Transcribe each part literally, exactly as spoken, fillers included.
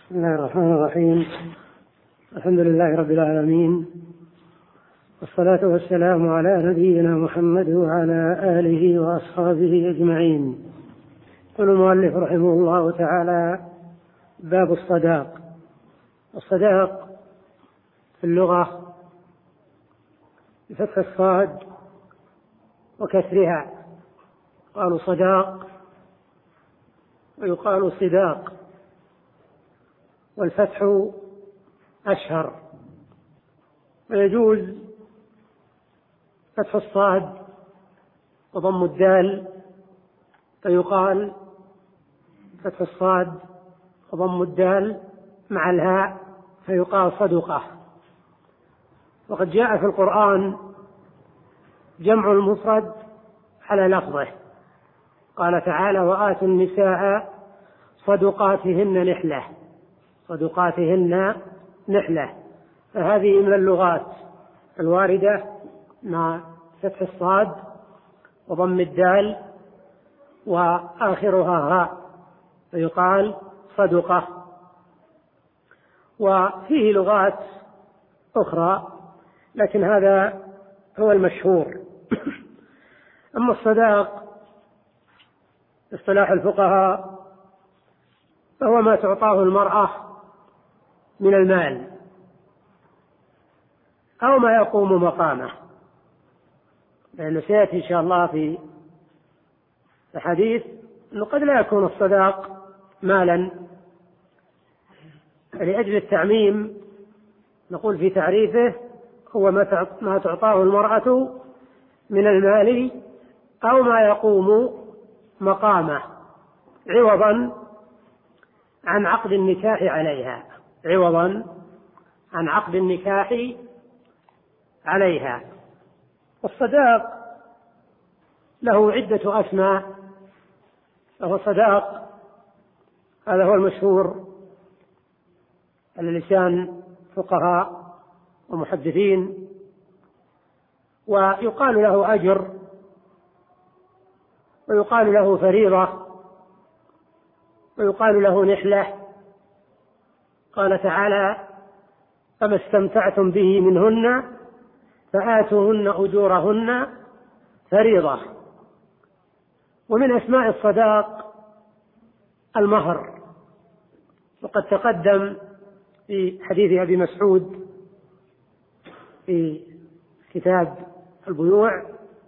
بسم الله الرحمن الرحيم. الحمد لله رب العالمين، والصلاة والسلام على نبينا محمد وعلى آله وأصحابه أجمعين. يقول المؤلف رحمه الله تعالى: باب الصداق. الصداق في اللغة بفتح الصاد وكسرها، قالوا صداق ويقال صداق، والفتح أشهر، ويجوز فتح الصاد وضم الدال فيقال فتح الصاد وضم الدال مع الهاء فيقال صدقة. وقد جاء في القرآن جمع المفرد على لفظه، قال تعالى: وآتوا النساء صدقاتهن نحلة، صدقاتهن نحلة. فهذه من اللغات الواردة مع فتح الصاد وضم الدال وآخرها هاء فيقال صدقة. وفيه لغات أخرى لكن هذا هو المشهور. أما الصداق اصطلاح الفقهاء فهو ما تعطاه المرأة من المال أو ما يقوم مقامه، لأنه سيأتي إن شاء الله في الحديث أنه قد لا يكون الصداق مالا. لأجل التعميم نقول في تعريفه: هو ما تعطاه المرأة من المال أو ما يقوم مقامه عوضا عن عقد النكاح عليها، عوضا عن عقد النكاح عليها. والصداق له عدة أسماء، له صداق، هذا هو المشهور على لسان فقهاء ومحدثين، ويقال له أجر، ويقال له فريضة، ويقال له نحلة. قال تعالى: فما استمتعتم به منهن فآتوهن أجورهن فريضة. ومن أسماء الصداق المهر، وقد تقدم في حديث أبي مسعود في كتاب البيوع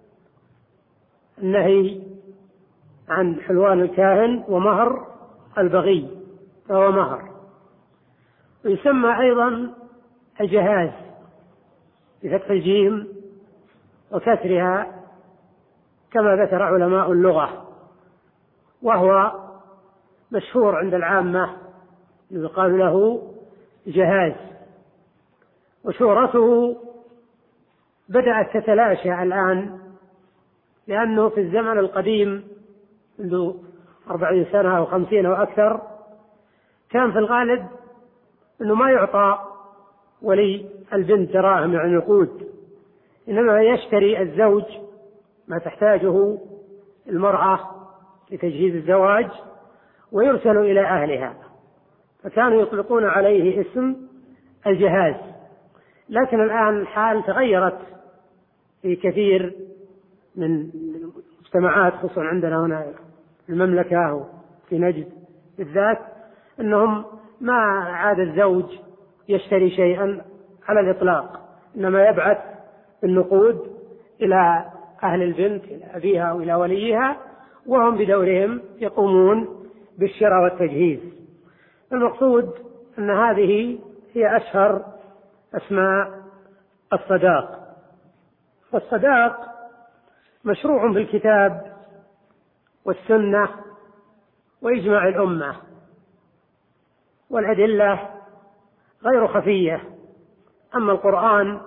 النهي عن حلوان الكاهن ومهر البغي، فهو مهر. ويسمى أيضا الجهاز بفتح الجيم وكسرها كما ذكر علماء اللغة، وهو مشهور عند العامة يقال له جهاز. وشهرته بدأت تتلاشى الآن، لأنه في الزمن القديم منذ أربعين سنة أو خمسين أو أكثر كان في الغالب أنه ما يعطى ولي البنت دراهم يعني نقود، إنما يشتري الزوج ما تحتاجه المرأة لتجهيز الزواج ويرسل إلى أهلها، فكانوا يطلقون عليه اسم الجهاز. لكن الآن الحال تغيرت في كثير من المجتمعات، خصوصا عندنا هنا في المملكة وفي نجد بالذات، أنهم ما عاد الزوج يشتري شيئا على الإطلاق، إنما يبعث النقود إلى أهل البنت، إلى أبيها أو إلى وليها، وهم بدورهم يقومون بالشراء والتجهيز. المقصود أن هذه هي أشهر أسماء الصداق. والصداق مشروع بالكتاب والسنة وإجماع الأمة، والأدلة غير خفية. أما القرآن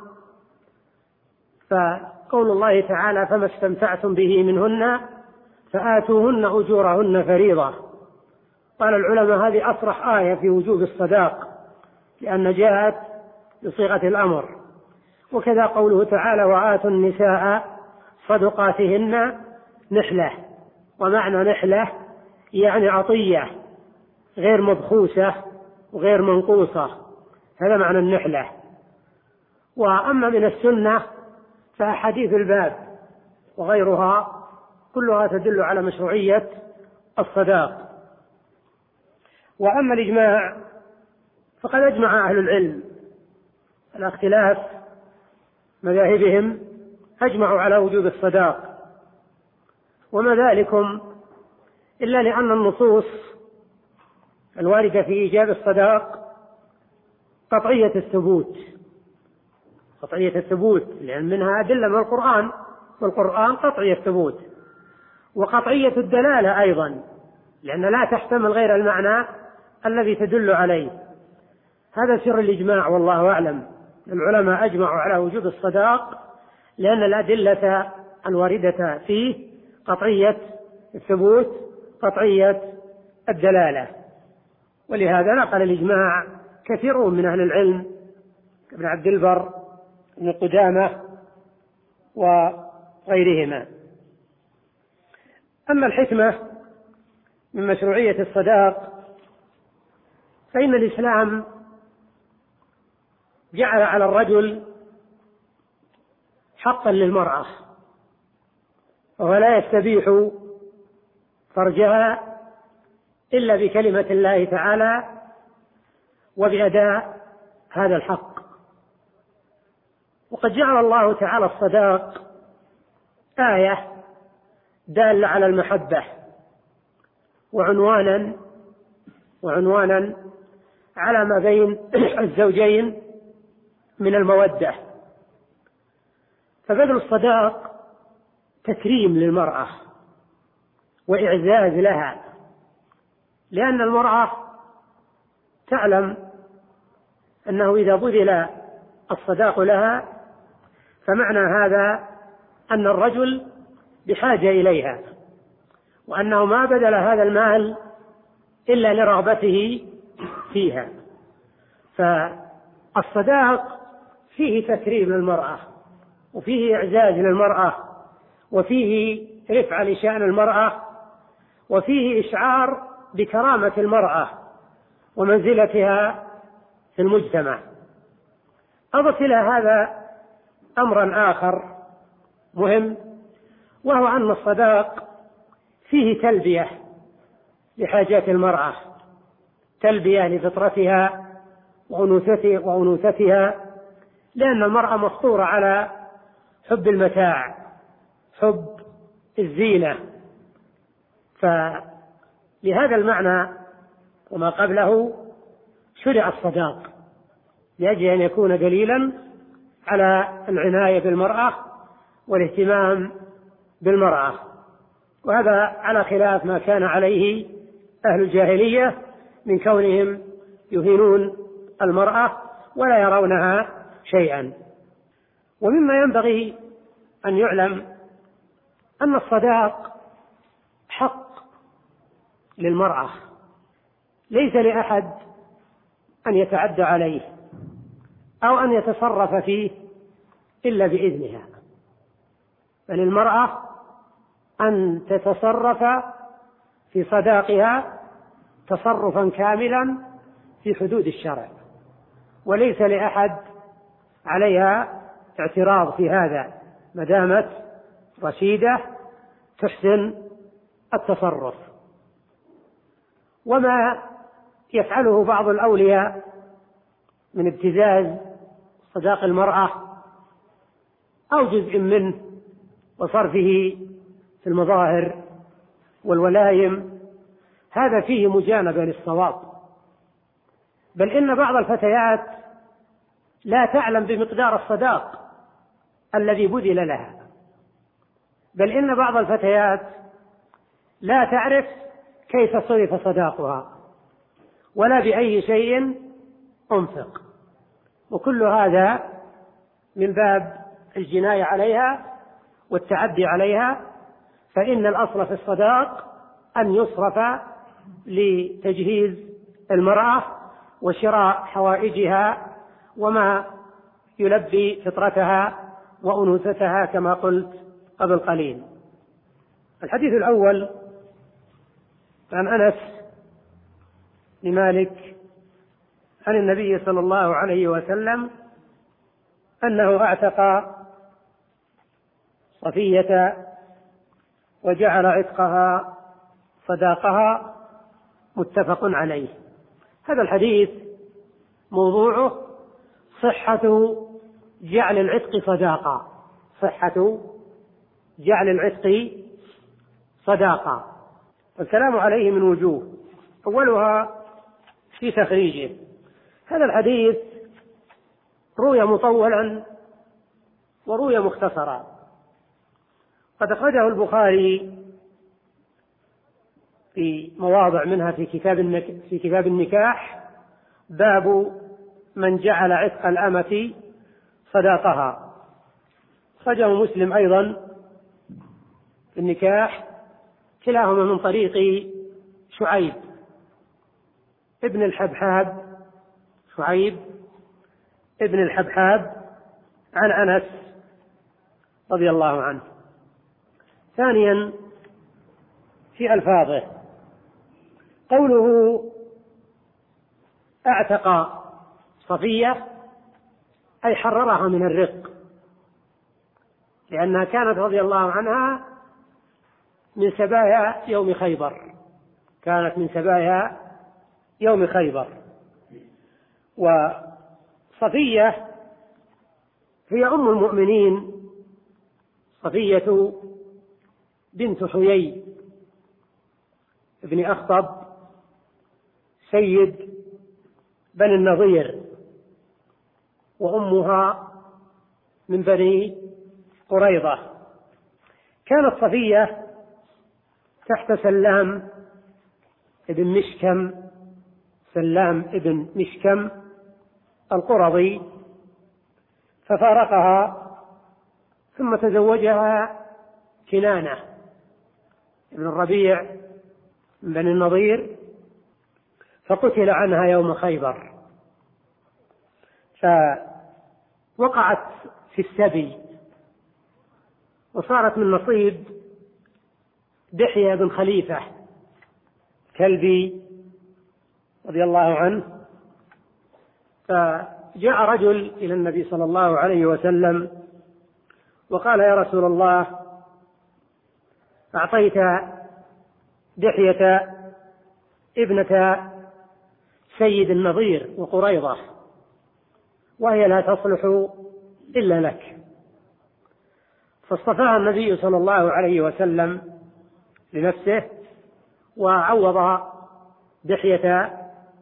فقول الله تعالى: فما استمتعتم به منهن فآتوهن أجورهن فريضة. قال العلماء: هذه أصرح آية في وجوب الصداق، لأن جاءت بصيغة الأمر. وكذا قوله تعالى: وآتوا النساء صدقاتهن نحلة. ومعنى نحلة يعني عطية غير مبخوسة وغير منقوصة، هذا معنى النحلة. وأما من السنة فأحاديث الباب وغيرها كلها تدل على مشروعية الصداق. وأما الإجماع فقد أجمع أهل العلم على اختلاف مذاهبهم، أجمعوا على وجوب الصداق، وما ذلكم إلا لأن النصوص الواردة في إيجاب الصداق قطعية الثبوت، قطعية الثبوت لأن منها أدلة من القرآن، والقرآن قطعي الثبوت، وقطعية الدلالة أيضا لأن لا تحتمل غير المعنى الذي تدل عليه. هذا سر الإجماع والله أعلم. العلماء أجمعوا على وجوب الصداق لأن الأدلة الواردة فيه قطعية الثبوت قطعية الدلالة، ولهذا نقل الإجماع كثيرون من أهل العلم كابن عبد البر ابن قدامة وغيرهما. أما الحكمة من مشروعية الصداق فإن الإسلام جعل على الرجل حقا للمرأة، وهو لا يستبيح فرجها إلا بكلمة الله تعالى وبأداء هذا الحق. وقد جعل الله تعالى الصداق آية دالة على المحبة وعنوانا وعنوانا على ما بين الزوجين من المودة. فبذل الصداق تكريم للمرأة وإعزاز لها، لأن المرأة تعلم أنه إذا بذل الصداق لها فمعنى هذا أن الرجل بحاجة إليها، وأنه ما بذل هذا المال إلا لرغبته فيها. فالصداق فيه تكريم للمرأة، وفيه إعزاز للمرأة، وفيه رفع لشأن المرأة، وفيه إشعار بكرامة المرأة ومنزلتها في المجتمع. أضف إلى هذا أمرا آخر مهم، وهو أن الصداق فيه تلبية لحاجات المرأة، تلبية لفطرتها وأنوثتها، لأن المرأة مفطورة على حب المتاع، حب الزينة. فلهذا المعنى وما قبله شرع الصداق لأجل أن يكون دليلا على العناية بالمرأة والاهتمام بالمرأة، وهذا على خلاف ما كان عليه أهل الجاهلية من كونهم يهينون المرأة ولا يرونها شيئا. ومما ينبغي أن يعلم أن الصداق حق للمرأة، ليس لأحد أن يتعدى عليه أو أن يتصرف فيه إلا بإذنها، بل المرأة أن تتصرف في صداقها تصرفا كاملا في حدود الشرع، وليس لأحد عليها اعتراض في هذا ما دامت رشيدة تحسن التصرف. وما يفعله بعض الأولياء من ابتزاز صداق المرأة أو جزء منه وصرفه في المظاهر والولايم، هذا فيه مجانبة للصواب، بل إن بعض الفتيات لا تعلم بمقدار الصداق الذي بذل لها، بل إن بعض الفتيات لا تعرف كيف صرف صداقها ولا بأي شيء أنفق، وكل هذا من باب الجناية عليها والتعدي عليها. فإن الأصل في الصداق أن يصرف لتجهيز المرأة وشراء حوائجها وما يلبي فطرتها وأنوثتها كما قلت قبل قليل. الحديث الأول عن أنس بن مالك عن النبي صلى الله عليه وسلم أنه اعتق صفية وجعل عتقها صداقها، متفق عليه. هذا الحديث موضوعه صحة جعل العتق صداقة، صحة جعل العتق صداقة. الكلام عليه من وجوه، أولها في تخريجه. هذا الحديث روي مطولا وروي مختصرا، قد أخرجه البخاري في مواضع منها في كتاب في كتاب النكاح، باب من جعل عتق الأمة صداقها. أخرجه مسلم أيضا في النكاح، كلاهما من طريق شعيب ابن الحبحاب، شعيب ابن الحبحاب عن أنس رضي الله عنه. ثانيا في ألفاظه، قوله اعتق صفية أي حررها من الرق، لأنها كانت رضي الله عنها من سبايا يوم خيبر، كانت من سبايا يوم خيبر. وصفية هي أم المؤمنين، صفية بنت حيي ابن أخطب سيد بني النضير، وأمها من بني قريظة. كانت صفية تحت سلام ابن مشكم، سلام ابن مشكم القرظي، ففارقها ثم تزوجها كنانة ابن الربيع من بني النضير، فقتل عنها يوم خيبر، فوقعت في السبي وصارت من نصيب دحية بن خليفة كلبي رضي الله عنه. فجاء رجل إلى النبي صلى الله عليه وسلم وقال: يا رسول الله، أعطيت دحية ابنة سيد النضير وقريظة وهي لا تصلح إلا لك. فاصطفاها النبي صلى الله عليه وسلم لنفسه وعوض دحية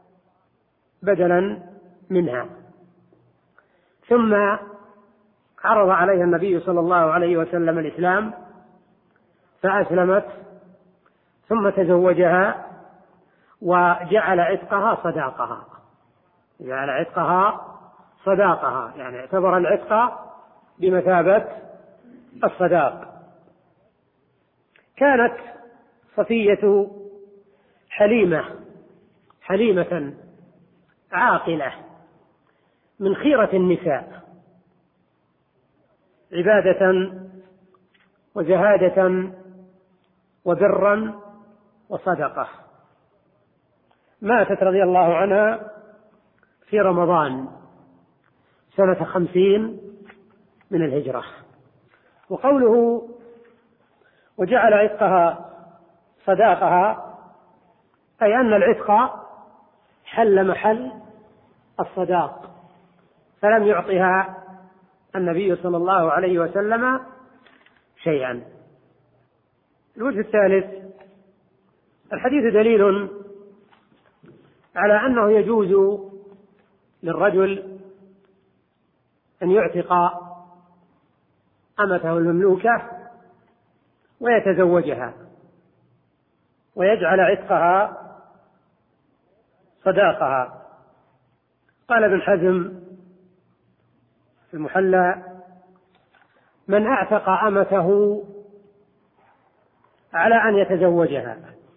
بدلا منها، ثم عرض عليها النبي صلى الله عليه وسلم الإسلام فأسلمت، ثم تزوجها وجعل عتقها صداقها، جعل عتقها صداقها، يعني اعتبر العتق بمثابة الصداق. كانت صفية حليمة حليمة عاقلة من خيرة النساء، عبادة وزهادة وبرا وصدقة. ماتت رضي الله عنها في رمضان سنة خمسين من الهجرة. وقوله وجعل عتقها صداقها أي أن العتق حل محل الصداق، فلم يعطها النبي صلى الله عليه وسلم شيئا. الوجه الثالث، الحديث دليل على أنه يجوز للرجل أن يعتق أمته المملوكة ويتزوجها ويجعل عتقها صداقها. قال ابن حزم في المحلى: من أعتق أمته على أن يتزوجها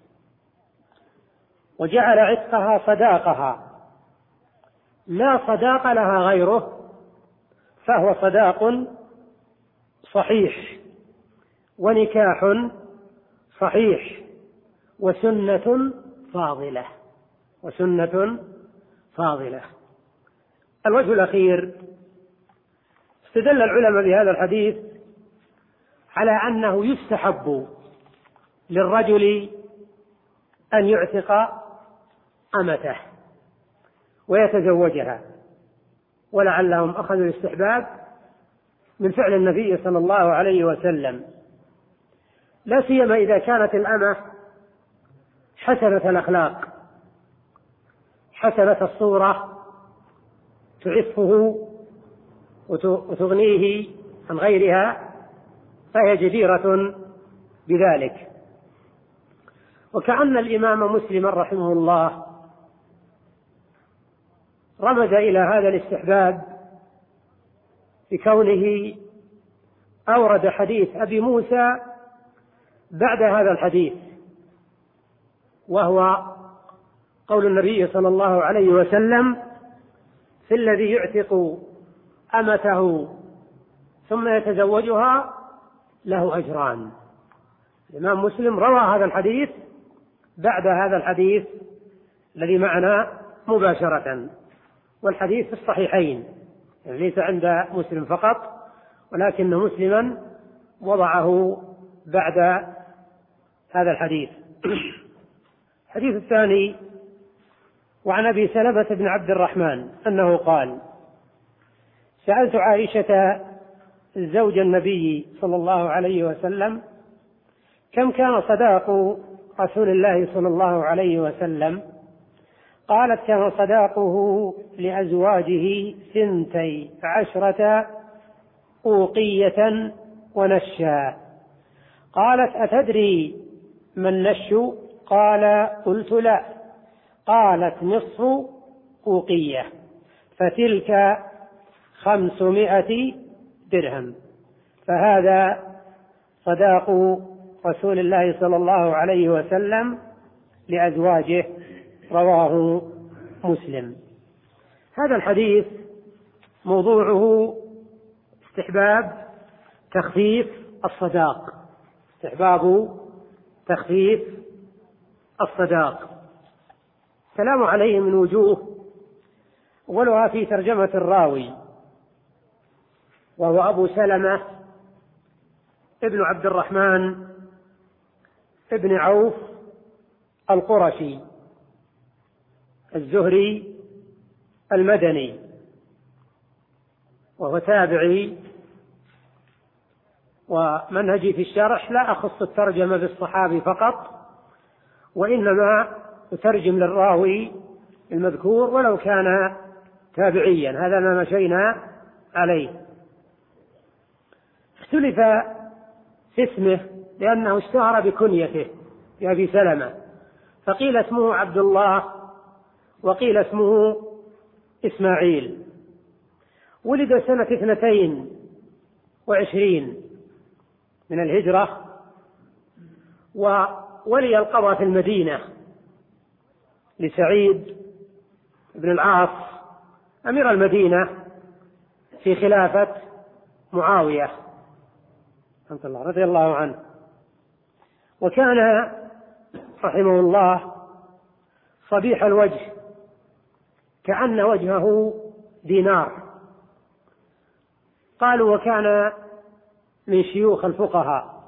وجعل عتقها صداقها لا صداق لها غيره فهو صداق صحيح ونكاح صحيح وسنة فاضلة وسنة فاضلة. الوجه الأخير، استدل العلماء بهذا الحديث على أنه يستحب للرجل أن يعتق أمته ويتزوجها، ولعلهم أخذوا الاستحباب من فعل النبي صلى الله عليه وسلم، لا سيما إذا كانت الأمة حسنة الأخلاق حسنة الصورة تعفه وتغنيه عن غيرها، فهي جديرة بذلك. وكأن الإمام مسلم رحمه الله رمز إلى هذا الاستحباب بكونه أورد حديث أبي موسى بعد هذا الحديث، وهو قول النبي صلى الله عليه وسلم في الذي يعتق أمته ثم يتزوجها له أجران. الإمام مسلم روى هذا الحديث بعد هذا الحديث الذي معنا مباشرة، والحديث في الصحيحين، يعني ليس عند مسلم فقط، ولكن مسلما وضعه بعد هذا الحديث. الحديث الثاني، وعن أبي سلمة بن عبد الرحمن أنه قال: سألت عائشة زوج النبي صلى الله عليه وسلم كم كان صداق رسول الله صلى الله عليه وسلم؟ قالت: كان صداقه لأزواجه ثنتي عشرة أوقية ونشا. قالت: أتدري ما النش؟ قال: قلت لا. قالت: نصف أوقية، فتلك خمسمائة درهم. فهذا صداق رسول الله صلى الله عليه وسلم لأزواجه، رواه مسلم. هذا الحديث موضوعه استحباب تخفيف الصداق، استحباب تخفيف الصداق. الكلام عليه من وجوه، أولها في ترجمة الراوي، وهو أبو سلمة ابن عبد الرحمن ابن عوف القرشي الزهري المدني، وهو تابعي. ومنهجي في الشرح لا أخص الترجمة بالصحابي فقط، وإنما أترجم للراوي المذكور ولو كان تابعيا، هذا ما مشينا عليه. اختلف في اسمه لأنه اشتهر بكنيته بأبي سلمة، فقيل اسمه عبد الله وقيل اسمه إسماعيل. ولد سنة اثنتين وعشرين من الهجرة، وولي القضاء في المدينة لسعيد بن العاص أمير المدينة في خلافة معاوية رضي الله عنه. وكان رحمه الله صبيح الوجه، كأن وجهه دينار. قالوا وكان من شيوخ الفقهاء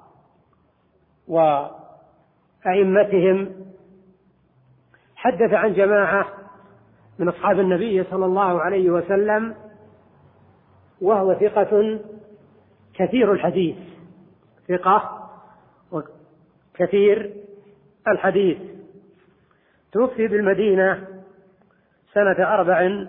وأئمتهم، حدث عن جماعة من أصحاب النبي صلى الله عليه وسلم، وهو ثقة كثير الحديث، ثقة وكثير الحديث. توفي بالمدينة سنة أربع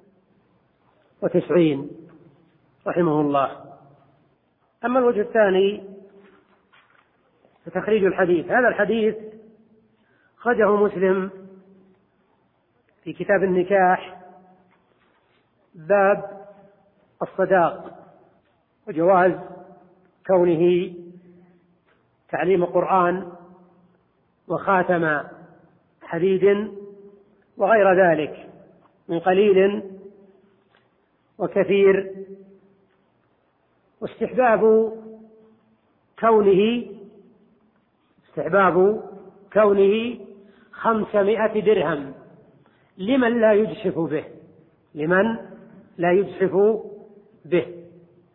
وتسعين رحمه الله. أما الوجه الثاني فتخريج الحديث. هذا الحديث خرجه مسلم في كتاب النكاح، باب الصداق وجواز كونه تعليم قرآن وخاتم حديد وغير ذلك من قليل وكثير، واستحباب كونه استحباب كونه خمسمائة درهم، لمن لا يجحف به، لمن لا يجحف به.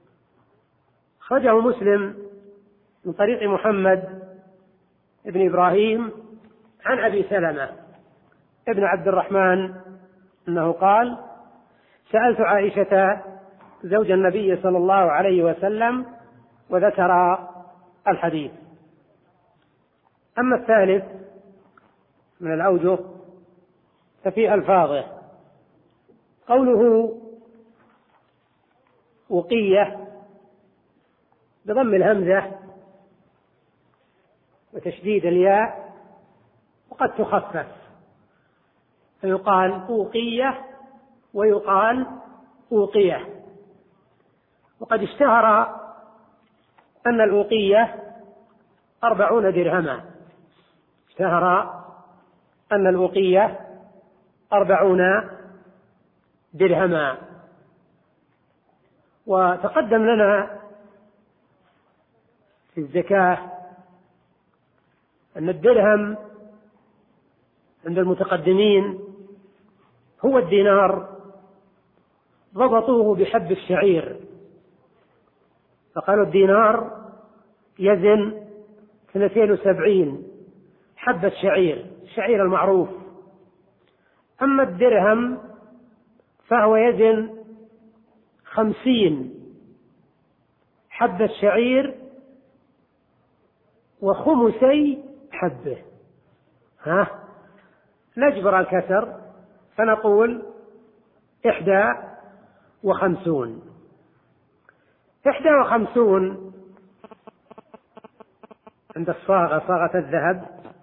خرجه مسلم من طريق محمد ابن إبراهيم عن أبي سلمة ابن عبد الرحمن أنه قال: سألت عائشة زوج النبي صلى الله عليه وسلم، وذكر الحديث. أما الثالث من الأوجه ففي ألفاظه: قوله وقية بضم الهمزة وتشديد الياء، وقد تخفف فيقال أوقية ويقال أوقية. وقد اشتهر أن الأوقية أربعون درهما، اشتهر أن الأوقية أربعون درهما. وتقدم لنا في الزكاة أن الدرهم عند المتقدمين هو الدينار، ضبطوه بحب الشعير، فقالوا الدينار يزن اثنتين وسبعين حبة شعير، الشعير المعروف. أما الدرهم فهو يزن خمسين حبة شعير وخمسي حبة. ها نجبر الكسر فنقول إحدى وخمسون. إحدى وخمسون عند الصاغة، صاغة الذهب،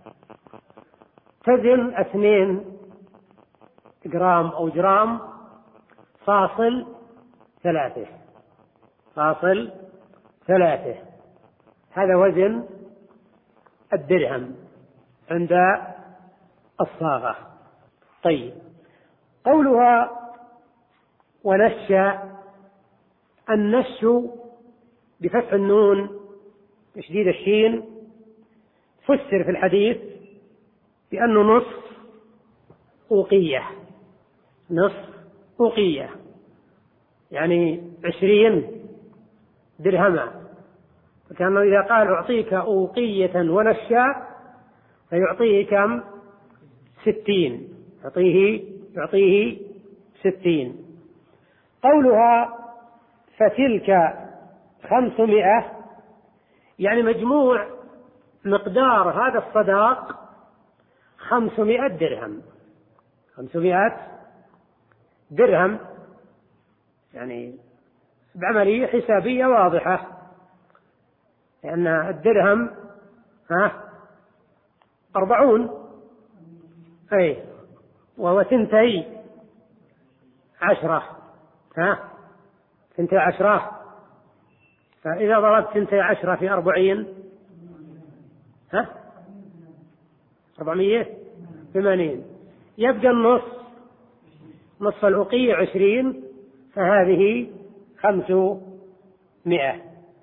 تزن اثنين جرام أو جرام فاصل ثلاثة، فاصل ثلاثة. هذا وزن الدرهم عند الصاغة. طيب، قولها ونش، النش بفتح النون تشديد الشين، فسر في الحديث بأنه نصف أوقية، نصف أوقية يعني عشرين درهما. فكأنه إذا قال أعطيك أوقية ونشا فيعطيه كم؟ ستين، يعطيه يعطيه ستين. قولها فتلك خمسمائة يعني مجموع مقدار هذا الصداق خمسمائة درهم، خمسمائة درهم، يعني بعملية حسابية واضحة، لأن الدرهم ها أربعون، أي وهو ثنتي عشرة، ها ثنتي عشرة، فإذا ضربت ثنتي عشرة في أربعين ها أربعمية ثمانين، يبقى النص، نصف الأوقية عشرين، فهذه خمسمائة.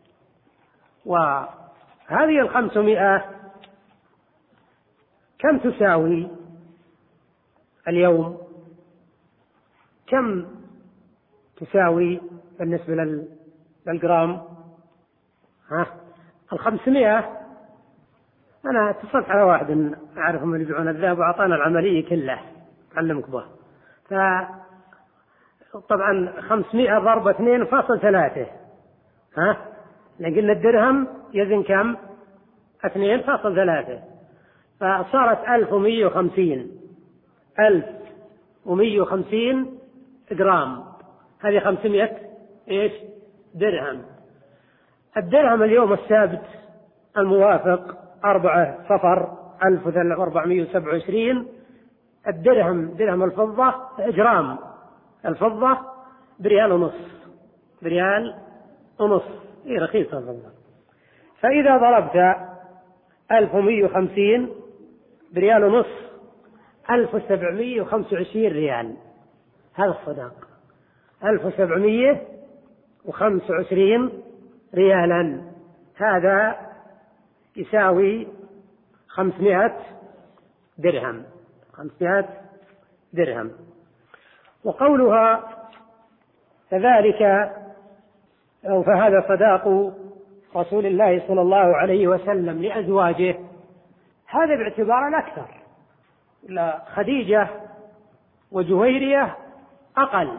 وهذه الخمسمائة كم تساوي اليوم؟ كم تساوي بالنسبة للجرام؟ ها الخمسمائة، أنا اتصلت على واحد أعرفهم اللي يبيعون الذهب وأعطانا العملية كله، علمك به. فطبعا خمسمائة ضرب اثنين فاصل ثلاثة، ها لكن الدرهم يزن كم؟ اثنين فاصل ثلاثة، فصارت ألف ومئة وخمسين، ألف ومئة وخمسين جرام. هذه خمسمائة إيش؟ درهم. الدرهم اليوم السابت الموافق أربعة صفر ألف وأربعمائة وسبعة وعشرين، الدرهم درهم الفضة جرام الفضة بريال ونصف، بريال ونصف، إيه رخيصة الفضة. فإذا ضربت ألف ومئة وخمسين بريال ونصف، ألف وسبعمائة وخمسة وعشرين ريال، هذا الصداق، ألف وسبعمائة وخمسة وعشرين ريالا، هذا يساوي خمسمائة درهم، خمسمائة درهم. وقولها كذلك أو فهذا صداق رسول الله صلى الله عليه وسلم لأزواجه، هذا باعتبار الأكثر، لا خديجة وجويرية أقل،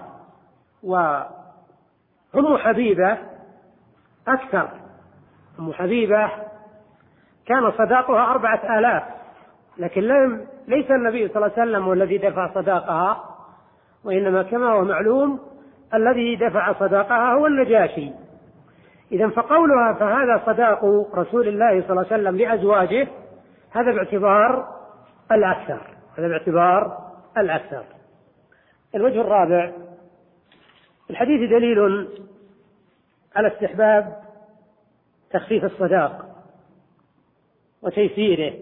وأم حبيبة أكثر. أم حبيبة كان صداقها أربعة آلاف، لكن لم ليس النبي صلى الله عليه وسلم هو الذي دفع صداقها، وإنما كما هو معلوم الذي دفع صداقها هو النجاشي. إذن فقولها فهذا صداق رسول الله صلى الله عليه وسلم لأزواجه، هذا باعتبار الأكثر، هذا باعتبار الأكثر. الوجه الرابع، الحديث دليل على استحباب تخفيف الصداق وتيسيره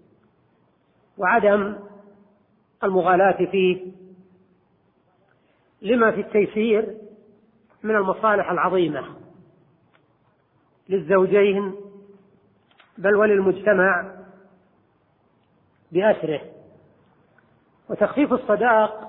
وعدم المغالاة فيه، لما في التيسير من المصالح العظيمة للزوجين بل وللمجتمع بأسره. وتخفيف الصداق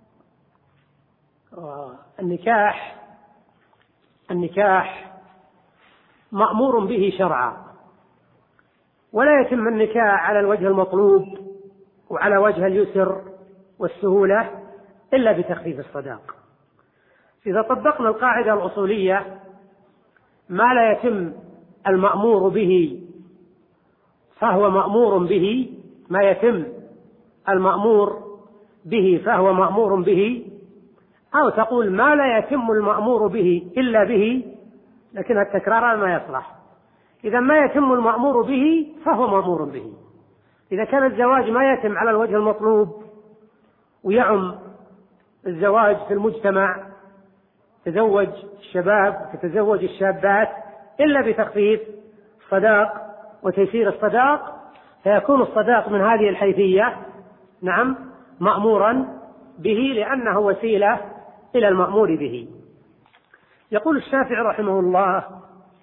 النكاح النكاح مأمور به شرعا، ولا يتم النكاح على الوجه المطلوب وعلى وجه اليسر والسهولة إلا بتخفيف الصداق. إذا طبقنا القاعدة الأصولية، ما لا يتم المأمور به فهو مأمور به، ما يتم المأمور به فهو مأمور به، أو تقول ما لا يتم المأمور به إلا به، لكن التكرار ما يصلح. إذا ما يتم المأمور به فهو مأمور به. إذا كان الزواج ما يتم على الوجه المطلوب ويعم الزواج في المجتمع، تزوج الشباب تتزوج الشابات إلا بتخفيف الصداق وتيسير الصداق، فيكون الصداق من هذه الحيثية نعم مأمورا به، لأنه وسيلة إلى المأمور به. يقول الشافعي رحمه الله: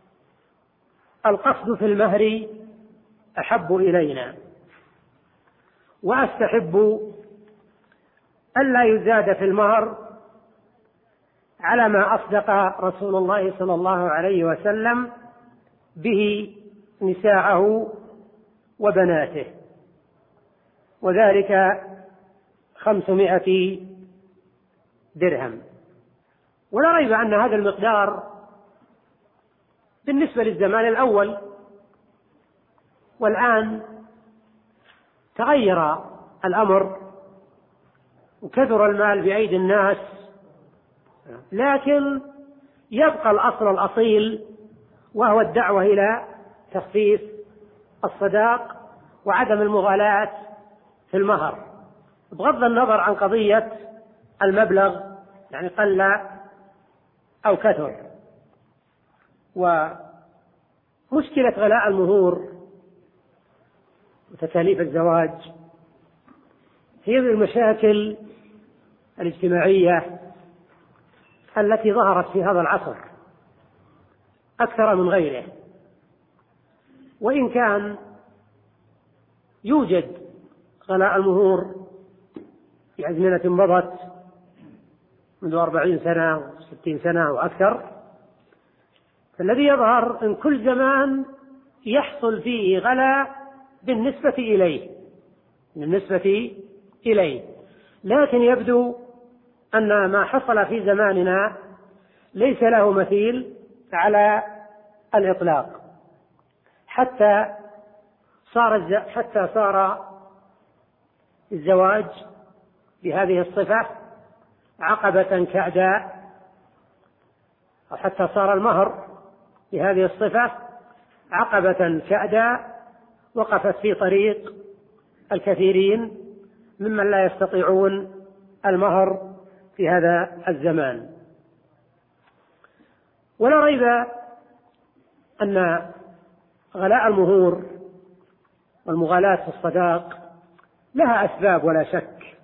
القصد في المهر أحب إلينا، وأستحب ألا يزاد في المهر على ما أصدق رسول الله صلى الله عليه وسلم به نساءه وبناته، وذلك خمسمائة درهم. ولا ريب أن هذا المقدار بالنسبة للزمان الأول، والآن تغير الأمر وكثر المال بأيدي الناس، لكن يبقى الأصل الأصيل وهو الدعوة إلى تخفيف الصداق وعدم المغالاة في المهر، بغض النظر عن قضية المبلغ، يعني قل أو كثر. ومشكلة غلاء المهور وتكاليف الزواج هي من المشاكل الاجتماعية التي ظهرت في هذا العصر أكثر من غيره. وإن كان يوجد غلاء المهور في أزمنة مضت منذ أربعين سنة وستين سنة وأكثر، فالذي يظهر أن كل زمان يحصل فيه غلاء بالنسبة إليه بالنسبة إليه لكن يبدو أن ما حصل في زماننا ليس له مثيل على الإطلاق، حتى صار حتى صار الزواج بهذه الصفة عقبة كأداء، أو حتى صار المهر بهذه الصفة عقبة كأداء وقفت في طريق الكثيرين ممن لا يستطيعون المهر في هذا الزمان. ولا ريب أن غلاء المهور والمغالاة في الصداق لها أسباب ولا شك،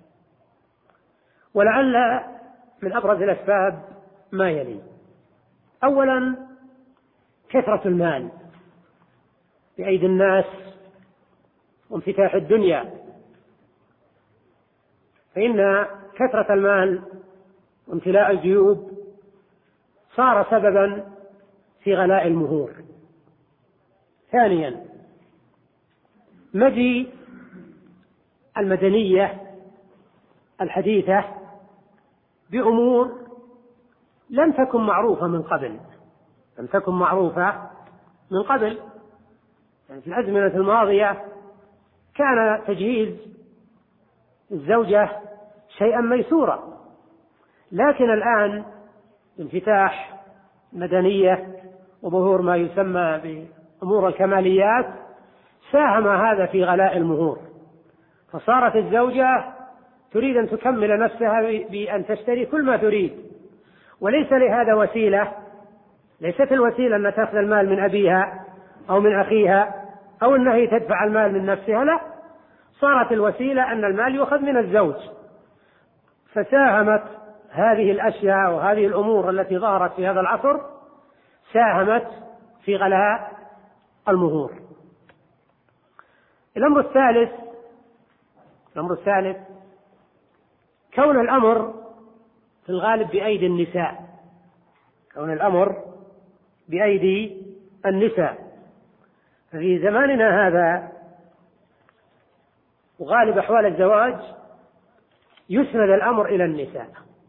ولعل من أبرز الأسباب ما يلي: أولا كثرة المال بأيدي الناس وانفتاح الدنيا، فإن كثرة المال وامتلاء الجيوب صار سببا في غلاء المهور. ثانيا، مجيء المدنية الحديثة بأمور لم تكن معروفة من قبل لم تكن معروفة من قبل يعني في الأزمنة الماضية كان تجهيز الزوجة شيئا ميسورا، لكن الآن انفتاح مدنية وظهور ما يسمى بأمور الكماليات ساهم هذا في غلاء المهور، فصارت الزوجة تريد أن تكمل نفسها بأن تشتري كل ما تريد، وليس لهذا وسيلة، ليست الوسيلة أن تأخذ المال من أبيها أو من أخيها أو أنها هي تدفع المال من نفسها، لا، صارت الوسيلة أن المال يؤخذ من الزوج. فساهمت هذه الأشياء وهذه الأمور التي ظهرت في هذا العصر ساهمت في غلاء المهور. الأمر الثالث الأمر الثالث كون الأمر في الغالب بأيدي النساء كون الأمر بأيدي النساء ففي زماننا هذا وغالب أحوال الزواج يسند الأمر إلى النساء،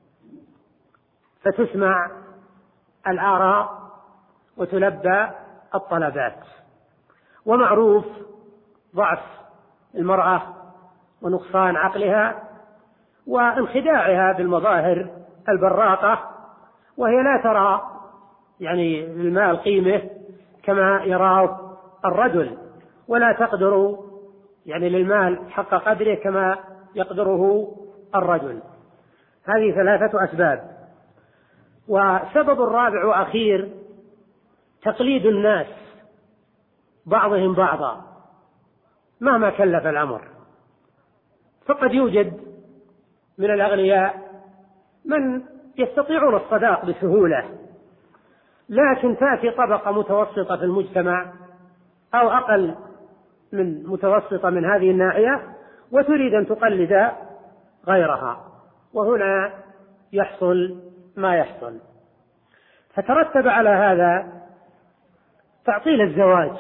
فتسمع الآراء وتلبى الطلبات، ومعروف ضعف المرأة ونقصان عقلها وانخداعها بالمظاهر البراقة، وهي لا ترى يعني المال قيمة كما يراه الرجل، ولا تقدر يعني للمال حق قدره كما يقدره الرجل. هذه ثلاثة أسباب. وسبب الرابع وأخير تقليد الناس بعضهم بعضا مهما كلف الأمر، فقد يوجد من الأغنياء من يستطيعون الصداق بسهولة، لكن تأتي طبقة متوسطة في المجتمع أو أقل من متوسطة من هذه الناحية وتريد أن تقلد غيرها، وهنا يحصل ما يحصل. فترتب على هذا تعطيل الزواج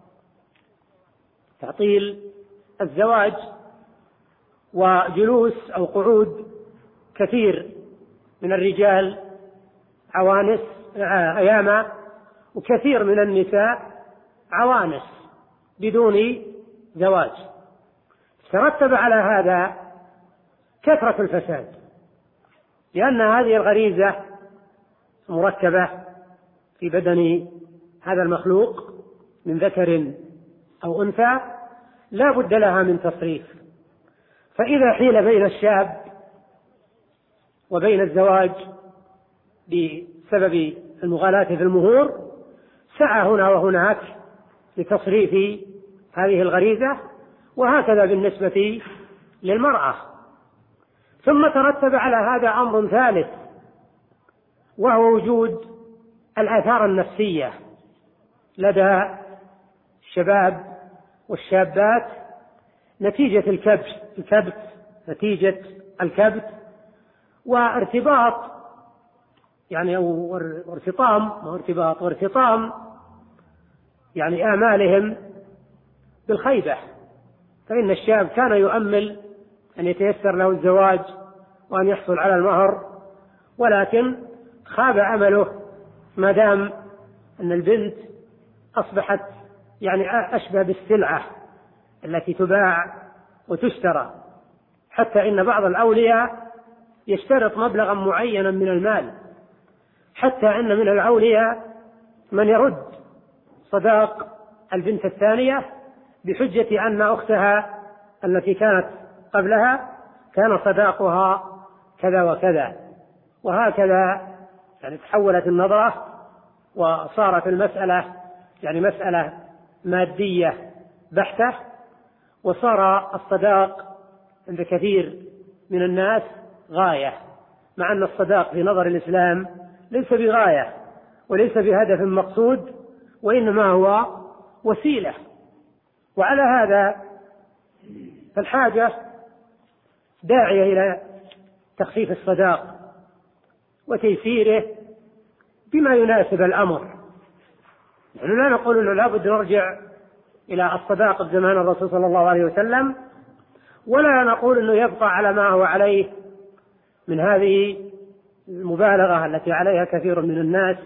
تعطيل الزواج وجلوس أو قعود كثير من الرجال عوانس أياما وكثير من النساء عوانس بدون زواج. ترتب على هذا كثرة الفساد، لأن هذه الغريزة مركبة في بدن هذا المخلوق من ذكر أو أنثى لا بد لها من تصريف، فإذا حيل بين الشاب وبين الزواج بسبب المغالاة في المهور سعى هنا وهناك لتصريف هذه الغريزة، وهكذا بالنسبة للمرأة. ثم ترتب على هذا أمر ثالث، وهو وجود الآثار النفسية لدى الشباب والشابات نتيجة الكبت الكبت نتيجة الكبت وارتباط يعني أو ارتطام وارتباط وارتطام يعني آمالهم بالخيبة. فإن الشاب كان يؤمل أن يتيسر له الزواج وأن يحصل على المهر، ولكن خاب أمله ما دام أن البنت أصبحت يعني أشبه بالسلعة التي تباع وتشترى، حتى إن بعض الأولياء يشترط مبلغا معينا من المال، حتى أن من الأولياء من يرد صداق البنت الثانية بحجة أن أختها التي كانت قبلها كان صداقها كذا وكذا. وهكذا يعني تحولت النظرة وصارت المسألة يعني مسألة مادية بحتة، وصار الصداق عند كثير من الناس غاية، مع أن الصداق في نظر الإسلام ليس بغاية وليس بهدف مقصود، وإنما هو وسيلة. وعلى هذا فالحاجة داعية إلى تخفيف الصداق وتيسيره بما يناسب الأمر. نحن لا نقول أنه لا بد نرجع إلى الصداق بزمان الرسول صلى الله عليه وسلم، ولا نقول أنه يبقى على ما هو عليه من هذه المبالغة التي عليها كثير من الناس،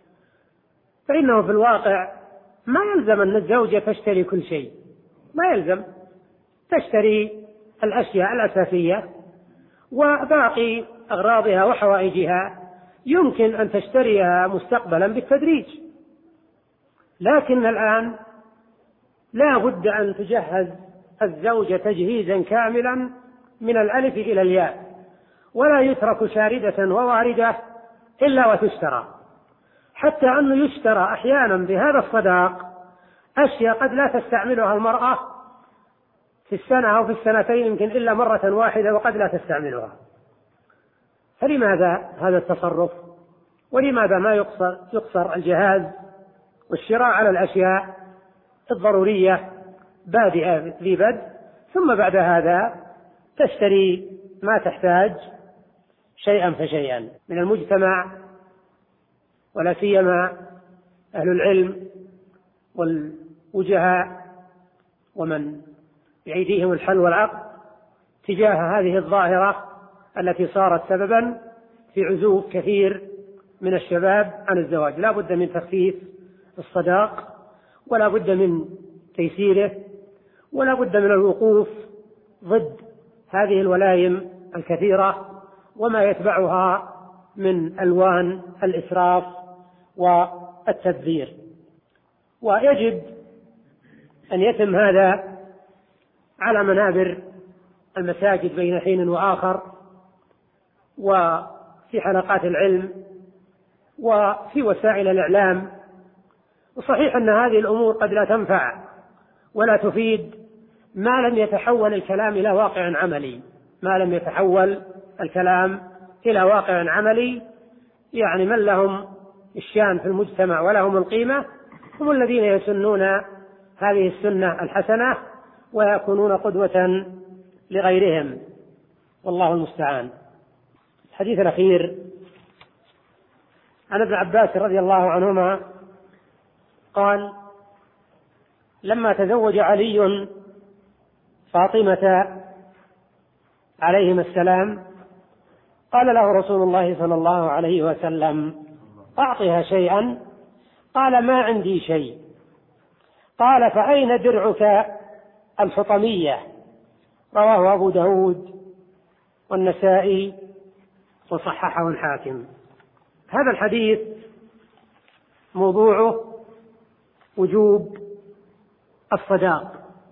فإنه في الواقع ما يلزم أن الزوجة تشتري كل شيء، ما يلزم، تشتري الأشياء الأساسية وباقي أغراضها وحوائجها يمكن أن تشتريها مستقبلا بالتدريج. لكن الآن لا بد أن تجهز الزوجة تجهيزا كاملا من الألف إلى الياء، ولا يترك شاردة وواردة إلا وتشترى، حتى أنه يشترى أحيانا بهذا الصداق أشياء قد لا تستعملها المرأة في السنة أو في السنتين يمكن إلا مرة واحدة وقد لا تستعملها. فلماذا هذا التصرف؟ ولماذا ما يقصر, يقصر الجهاز والشراء على الأشياء الضرورية بادئة ذي بدء، ثم بعد هذا تشتري ما تحتاج شيئا فشيئا من المجتمع، ولا سيما أهل العلم والوجهاء ومن بأيديهم الحل والعقد تجاه هذه الظاهرة التي صارت سببا في عزوف كثير من الشباب عن الزواج. لا بد من تخفيف الصداق، ولا بد من تيسيره، ولا بد من الوقوف ضد هذه الولايم الكثيرة وما يتبعها من ألوان الإسراف والتبذير. ويجب أن يتم هذا على منابر المساجد بين حين وآخر، وفي حلقات العلم، وفي وسائل الإعلام. وصحيح أن هذه الأمور قد لا تنفع ولا تفيد ما لم يتحول الكلام إلى واقع عملي، ما لم يتحول الكلام إلى واقع عملي. يعني من لهم الشان في المجتمع ولهم القيمة هم الذين يسنون هذه السنة الحسنة ويكونون قدوة لغيرهم، والله المستعان. الحديث الأخير عن ابن عباس رضي الله عنهما قال: لما تزوج علي فاطمة عليهما السلام قال له رسول الله صلى الله عليه وسلم: أعطها شيئا. قال: ما عندي شيء. قال: فأين درعك الحطمية؟ رواه أبو داود والنسائي وصححه الحاكم. هذا الحديث موضوعه وجوب الصداق،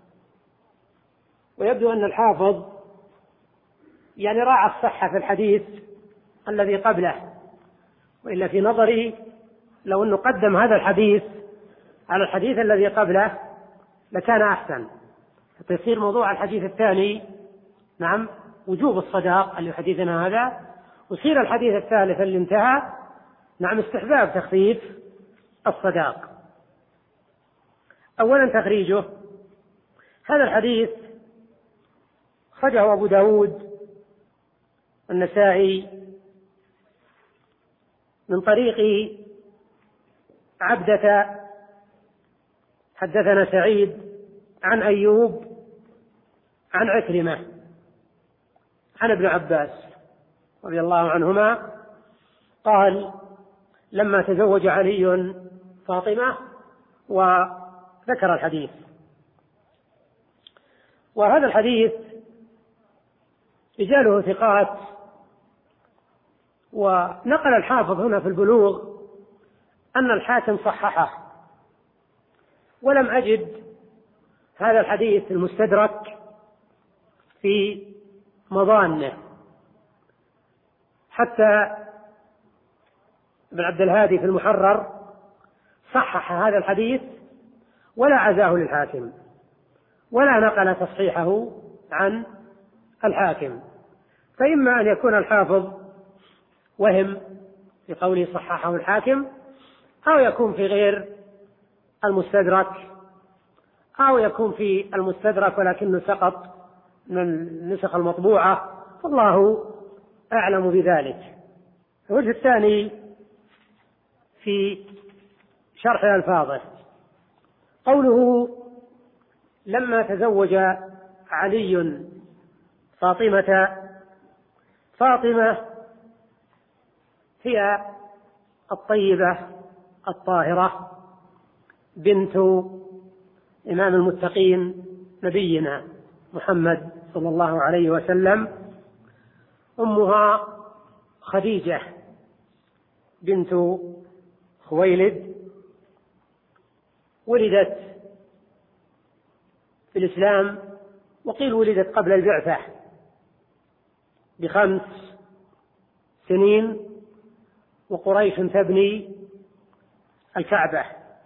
ويبدو أن الحافظ يعني راعى الصحة في الحديث الذي قبله، وإلا في نظري لو أنه قدم هذا الحديث على الحديث الذي قبله لكان أحسن، فتصير موضوع الحديث الثاني نعم وجوب الصداق اللي حديثنا هذا، وصير الحديث الثالث اللي انتهى نعم استحباب تخفيف الصداق. أولا تخريجه: هذا الحديث خرجه أبو داود النسائي من طريق عبدة حدثنا سعيد عن أيوب عن عكرمة عن ابن عباس رضي الله عنهما قال: لما تزوج علي فاطمة، وذكر الحديث. وهذا الحديث رجاله ثقات، ونقل الحافظ هنا في البلوغ أن الحاكم صححه، ولم أجد هذا الحديث المستدرك في مظانه، حتى ابن عبد الهادي في المحرر صحح هذا الحديث ولا عزاه للحاكم ولا نقل تصحيحه عن الحاكم. فإما أن يكون الحافظ وهم في قوله صححه الحاكم، أو يكون في غير المستدرك، أو يكون في المستدرك ولكنه سقط من النسخ المطبوعة والله أعلم بذلك. الوجه الثاني في شرح ألفاظه قوله لما تزوج علي فاطمة. فاطمة هي الطيبة الطاهرة بنت إمام المتقين نبينا محمد صلى الله عليه وسلم. أمها خديجة بنت خويلد، ولدت في الإسلام، وقيل ولدت قبل البعثة بخمس سنين، وقريش تبني الكعبة.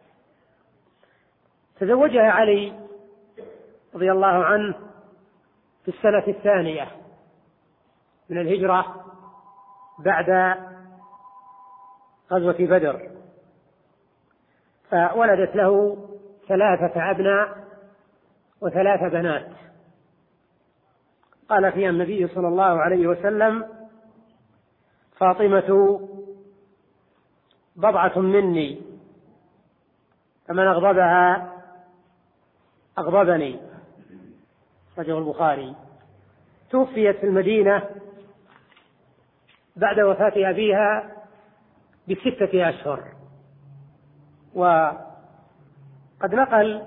تزوجها علي رضي الله عنه في السنة الثانية من الهجرة بعد غزوة بدر، فولدت له ثلاثة أبناء وثلاث بنات. قال فيها النبي صلى الله عليه وسلم: فاطمة بضعة مني، فمن أغضبها أغضبني. رجل البخاري. توفيت في المدينة بعد وفاة أبيها بستة أشهر. وقد نقل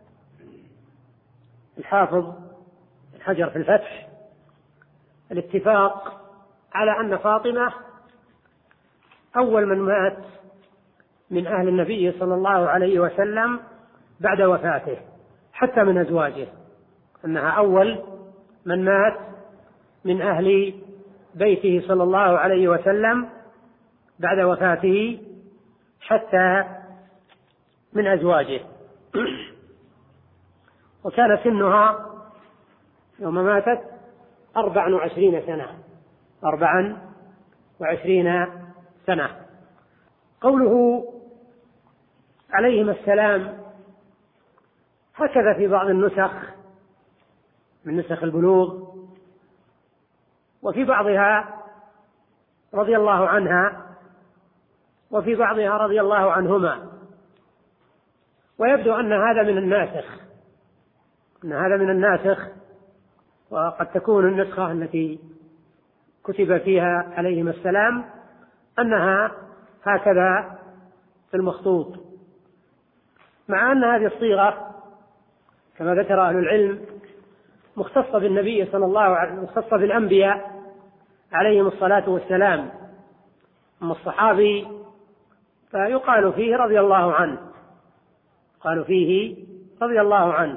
الحافظ الحجر في الفتح الاتفاق على أن فاطمة أول من مات من أهل النبي صلى الله عليه وسلم بعد وفاته، حتى من أزواجه، أنها أول من مات من أهل بيته صلى الله عليه وسلم بعد وفاته، حتى من أزواجه. وكان سنها يوم ماتت أربع وعشرين سنة أربعا وعشرين سنة. قوله عليهم السلام هكذا في بعض النسخ من نسخ البلوغ، وفي بعضها رضي الله عنها، وفي بعضها رضي الله عنهما. ويبدو أن هذا من الناسخ أن هذا من الناسخ وقد تكون النسخة التي كتب فيها عليهم السلام أنها هكذا في المخطوط، مع أن هذه الصيغة كما ذكر أهل العلم مختصة بالنبي صلى الله عليه وسلم، مختصة بالأنبياء عليهم الصلاة والسلام. أما الصحابي فيقال فيه رضي الله عنه قالوا فيه رضي الله عنه.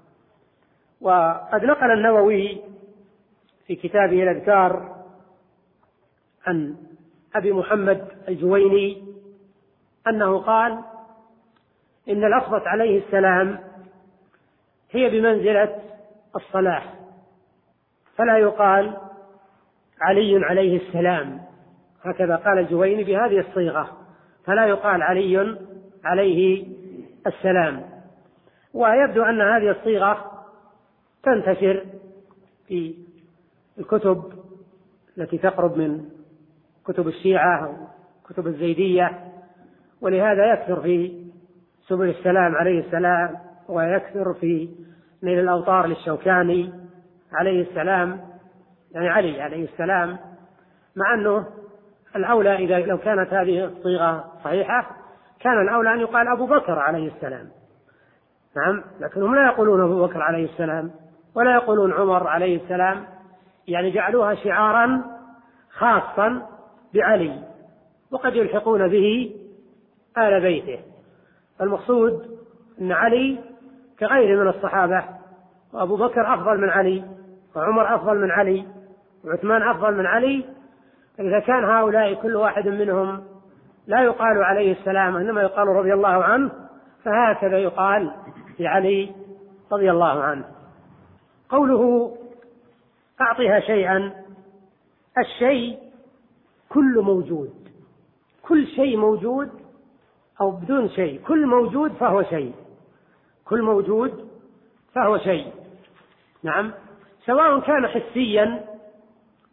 وقد نقل النووي في كتابه الأذكار عن أبي محمد الجويني أنه قال: إن الأفضل عليه السلام هي بمنزلة الصلاة، فلا يقال علي عليه السلام، هكذا قال الجويني بهذه الصيغة، فلا يقال علي عليه السلام. ويبدو أن هذه الصيغة تنتشر في الكتب التي تقرب من كتب الشيعة أو كتب الزيدية، ولهذا يكثر في سبل السلام عليه السلام، ويكثر في نيل الأوطار للشوكاني عليه السلام، يعني علي عليه السلام، مع أنه الأولى إذا لو كانت هذه الصيغة صحيحة كان الأولى أن يقال أبو بكر عليه السلام. نعم، لكنهم لا يقولون أبو بكر عليه السلام ولا يقولون عمر عليه السلام، يعني جعلوها شعارا خاصا بعلي، وقد يلحقون به آل بيته. المقصود أن علي كغيره من الصحابة، وأبو بكر أفضل من علي، وعمر أفضل من علي، وعثمان أفضل من علي. فإذا كان هؤلاء كل واحد منهم لا يقال عليه السلام إنما يقال رضي الله عنه، فهكذا يقال لعلي رضي الله عنه. قوله أعطها شيئا، الشيء كل موجود، كل شيء موجود أو بدون شيء، كل موجود فهو شيء، كل موجود فهو شيء. نعم، سواء كان حسيا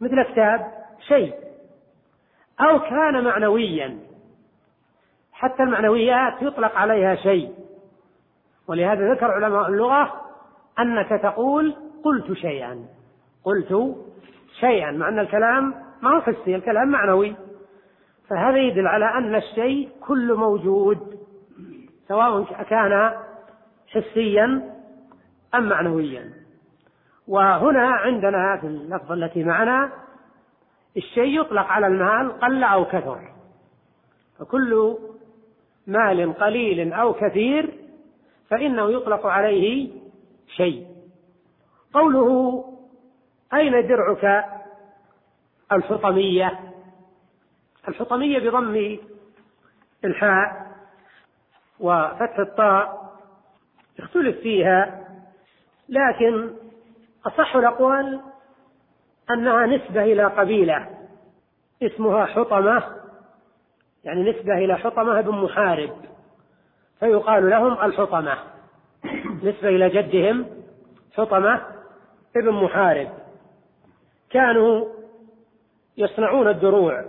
مثل كتاب شيء، أو كان معنويا، حتى المعنويات يطلق عليها شيء. ولهذا ذكر علماء اللغة أنك تقول قلت شيئا، قلت شيئا، مع أن الكلام ما هو حسي، الكلام معنوي. فهذا يدل على أن الشيء كل موجود، سواء كان حسيا أم معنويا. وهنا عندنا في اللفظة التي معنا الشيء يطلق على المال قل أو كثر، فكل مال قليل أو كثير فإنه يطلق عليه شيء. قوله أين درعك الحطمية، الحطمية بضم الحاء وفتح الطاء اختلف فيها، لكن أصح الأقوال أنها نسبة إلى قبيلة اسمها حطمة، يعني نسبة إلى حطمة بن محارب، فيقال لهم الحطمة، نسبة إلى جدهم حطمة ابن محارب. كانوا يصنعون الدروع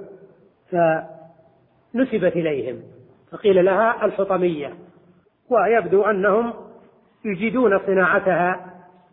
فنسبت إليهم فقيل لها الحطمية، ويبدو أنهم يجيدون صناعتها.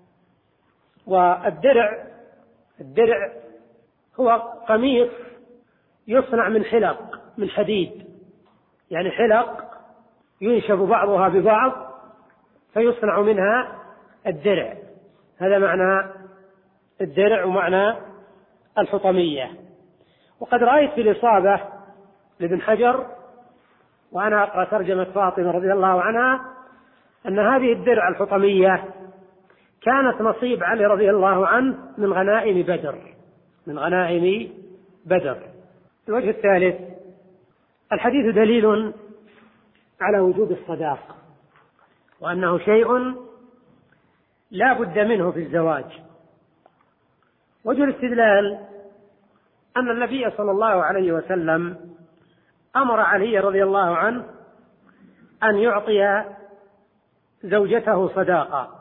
والدرع الدرع هو قميص يصنع من حلق من حديد، يعني حلق ينشب بعضها ببعض فيصنع منها الدرع، هذا معنى الدرع ومعنى الحطمية. وقد رأيت في الإصابة لابن حجر وأنا أقرأ ترجمة فاطمة رضي الله عنها أن هذه الدرع الحطمية كانت نصيب علي رضي الله عنه من غنائم بدر، من غنائم بدر. الوجه الثالث، الحديث دليل على وجوب الصداق، وأنه شيء لا بد منه في الزواج. وجه الاستدلال أن النبي صلى الله عليه وسلم أمر علي رضي الله عنه أن يعطي زوجته صداقة،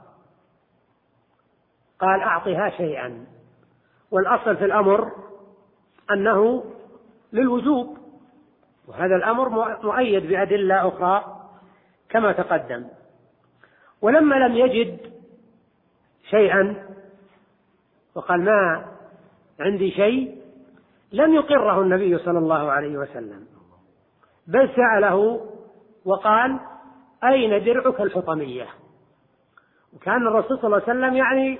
قال أعطها شيئا، والأصل في الأمر أنه للوجوب، وهذا الأمر مؤيد بأدلة أخرى كما تقدم. ولما لم يجد شيئا وقال ما عندي شيء لم يقره النبي صلى الله عليه وسلم، بل سأله وقال أين درعك الحطمية؟ وكان الرسول صلى الله عليه وسلم يعني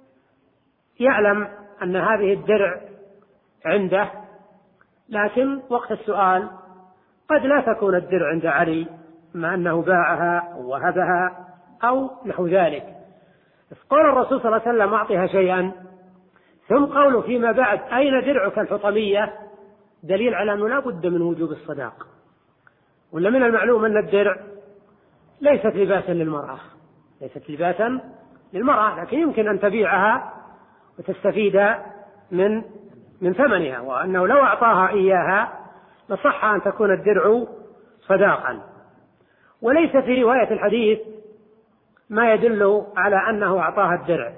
يعلم أن هذه الدرع عنده، لكن وقت السؤال قد لا تكون الدرع عند علي، مع أنه باعها أو وهبها أو نحو ذلك. قال الرسول صلى الله عليه وسلم أعطها شيئا، ثم قوله فيما بعد أين درعك الحطمية دليل على أنه لا بد من وجوب الصداق. ولا من المعلوم أن الدرع ليست لباسا للمرأة، ليست لباسا للمرأة، لكن يمكن أن تبيعها وتستفيد من من ثمنها، وأنه لو أعطاها إياها لصح أن تكون الدرع صداقا. وليس في رواية الحديث ما يدل على أنه أعطاها الدرع،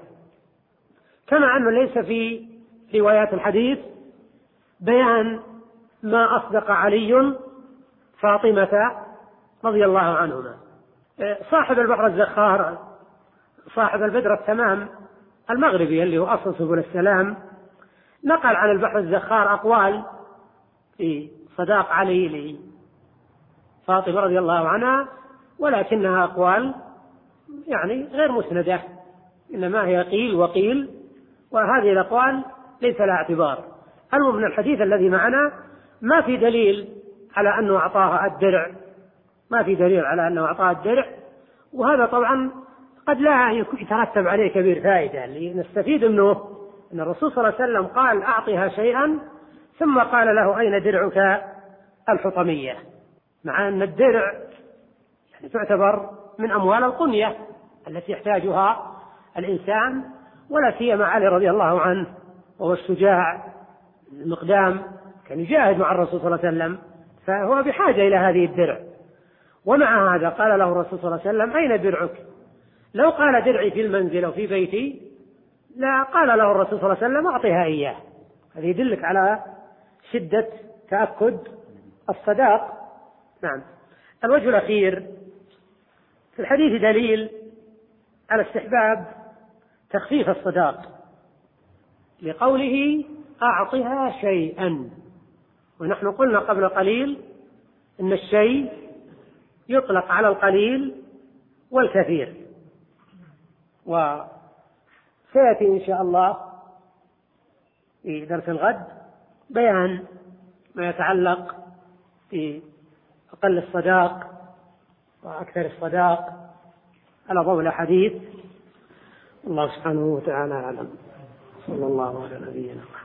كما أنه ليس في روايات الحديث بيان ما أصدق علي فاطمة رضي الله عنهما. صاحب البحر الزخار صاحب البدر التمام المغربي اللي هو أصل سبل السلام نقل عن البحر الزخار أقوال في صداق علي لفاطمة رضي الله عنها، ولكنها أقوال يعني غير مسندة، إنما هي قيل وقيل، وهذه الأقوال ليس لها اعتبار. المهم من الحديث الذي معنا ما في دليل على أنه أعطاها الدرع، ما في دليل على أنه أعطاها الدرع، وهذا طبعا قد لا يترتب عليه كبير فائدة. اللي نستفيد منه أن الرسول صلى الله عليه وسلم قال أعطها شيئا ثم قال له أين درعك الحطمية، مع أن الدرع يعني تعتبر من أموال القنية التي يحتاجها الإنسان، ولا سيما علي رضي الله عنه وهو الشجاع المقدام كان يجاهد مع الرسول صلى الله عليه وسلم، فهو بحاجة إلى هذه الدرع. ومع هذا قال له الرسول صلى الله عليه وسلم أين درعك؟ لو قال درعي في المنزل أو في بيتي لا قال له الرسول صلى الله عليه وسلم أعطيها إياه، هذا يدلك على شدة تأكد الصداق. نعم. الوجه الأخير في الحديث دليل على استحباب تخفيف الصداق لقوله أعطها شيئا، ونحن قلنا قبل قليل إن الشيء يطلق على القليل والكثير، وسيأتي إن شاء الله في درس الغد بيان ما يتعلق بأقل الصداق وأكثر الصداق على ضوء الحديث. الله سبحانه وتعالى أعلم. صلى الله على نبينا محمد.